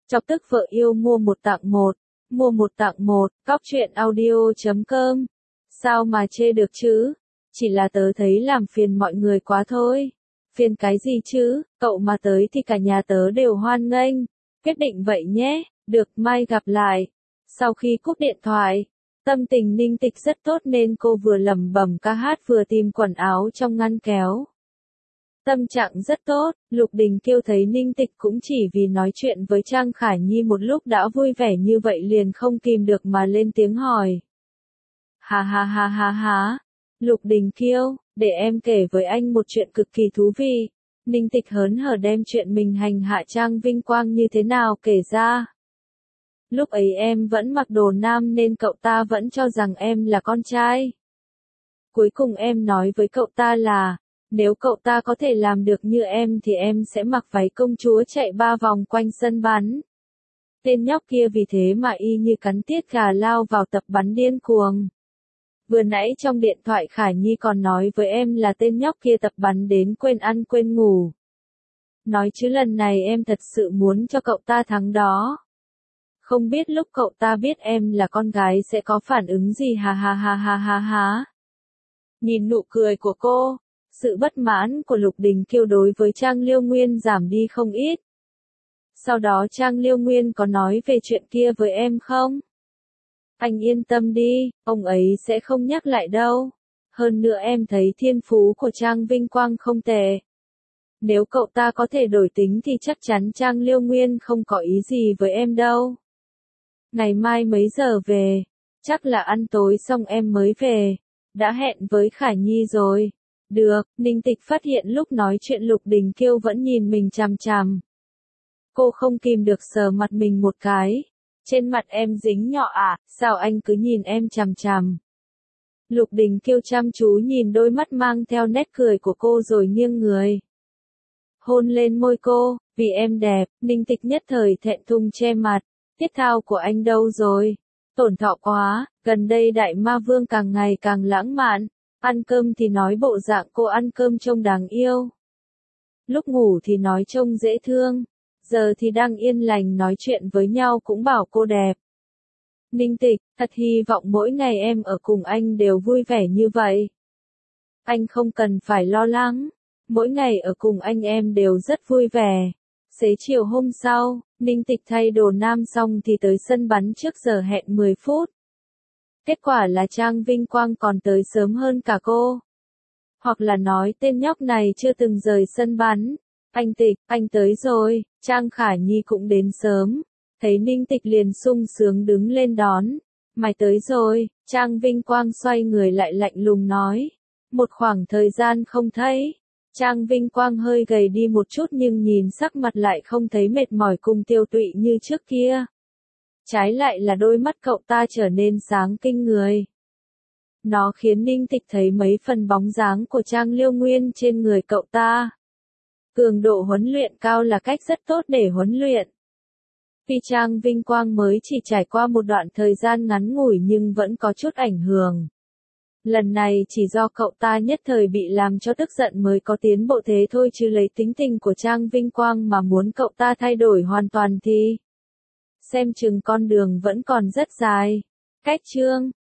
Chọc tức vợ yêu mua một tặng một. Mua một tặng một, cóc truyện audio.com. Sao mà chê được chứ? Chỉ là tớ thấy làm phiền mọi người quá thôi. Phiền cái gì chứ, cậu mà tới thì cả nhà tớ đều hoan nghênh. Quyết định vậy nhé, được mai gặp lại. Sau khi cúp điện thoại, tâm tình Ninh Tịch rất tốt nên cô vừa lẩm bẩm ca hát vừa tìm quần áo trong ngăn kéo. Tâm trạng rất tốt, Lục Đình Kiêu thấy Ninh Tịch cũng chỉ vì nói chuyện với Trang Khải Nhi một lúc đã vui vẻ như vậy liền không kìm được mà lên tiếng hỏi. Ha ha ha ha ha, Lục Đình Kiêu, để em kể với anh một chuyện cực kỳ thú vị. Ninh Tịch hớn hở đem chuyện mình hành hạ Trang Vinh Quang như thế nào kể ra. Lúc ấy em vẫn mặc đồ nam nên cậu ta vẫn cho rằng em là con trai. Cuối cùng em nói với cậu ta là, nếu cậu ta có thể làm được như em thì em sẽ mặc váy công chúa chạy 3 vòng quanh sân bắn. Tên nhóc kia vì thế mà y như cắn tiết gà lao vào tập bắn điên cuồng. Vừa nãy trong điện thoại Khải Nhi còn nói với em là tên nhóc kia tập bắn đến quên ăn quên ngủ. Nói chứ lần này em thật sự muốn cho cậu ta thắng đó. Không biết lúc cậu ta biết em là con gái sẽ có phản ứng gì ha ha ha ha ha ha. Nhìn nụ cười của cô, sự bất mãn của Lục Đình Kiêu đối với Trang Liêu Nguyên giảm đi không ít. Sau đó Trang Liêu Nguyên có nói về chuyện kia với em không? Anh yên tâm đi, ông ấy sẽ không nhắc lại đâu. Hơn nữa em thấy thiên phú của Trang Vinh Quang không tệ. Nếu cậu ta có thể đổi tính thì chắc chắn Trang Liêu Nguyên không có ý gì với em đâu. Ngày mai mấy giờ về? Chắc là ăn tối xong em mới về. Đã hẹn với Khải Nhi rồi. Được, Ninh Tịch phát hiện lúc nói chuyện Lục Đình Kiêu vẫn nhìn mình chằm chằm. Cô không kìm được sờ mặt mình một cái. Trên mặt em dính nhọ à, sao anh cứ nhìn em chằm chằm? Lục Đình Kiêu chăm chú nhìn đôi mắt mang theo nét cười của cô rồi nghiêng người. Hôn lên môi cô, vì em đẹp, Ninh Tịch nhất thời thẹn thùng che mặt. Tiết thao của anh đâu rồi? Tổn thọ quá, gần đây đại ma vương càng ngày càng lãng mạn. Ăn cơm thì nói bộ dạng cô ăn cơm trông đáng yêu. Lúc ngủ thì nói trông dễ thương. Giờ thì đang yên lành nói chuyện với nhau cũng bảo cô đẹp. Ninh Tịch, thật hy vọng mỗi ngày em ở cùng anh đều vui vẻ như vậy. Anh không cần phải lo lắng. Mỗi ngày ở cùng anh em đều rất vui vẻ. Xế chiều hôm sau, Ninh Tịch thay đồ nam xong thì tới sân bắn trước giờ hẹn 10 phút. Kết quả là Trang Vinh Quang còn tới sớm hơn cả cô. Hoặc là nói tên nhóc này chưa từng rời sân bắn. Anh Tịch, anh tới rồi, Trang Khải Nhi cũng đến sớm. Thấy Ninh Tịch liền sung sướng đứng lên đón. Mày tới rồi, Trang Vinh Quang xoay người lại lạnh lùng nói. Một khoảng thời gian không thấy. Trang Vinh Quang hơi gầy đi một chút nhưng nhìn sắc mặt lại không thấy mệt mỏi cùng tiêu tụy như trước kia. Trái lại là đôi mắt cậu ta trở nên sáng kinh người. Nó khiến Ninh Tịch thấy mấy phần bóng dáng của Trang Liêu Nguyên trên người cậu ta. Cường độ huấn luyện cao là cách rất tốt để huấn luyện. Vì Trang Vinh Quang mới chỉ trải qua một đoạn thời gian ngắn ngủi nhưng vẫn có chút ảnh hưởng. Lần này chỉ do cậu ta nhất thời bị làm cho tức giận mới có tiến bộ thế thôi chứ lấy tính tình của Trang Vinh Quang mà muốn cậu ta thay đổi hoàn toàn thì xem chừng con đường vẫn còn rất dài. Cách chương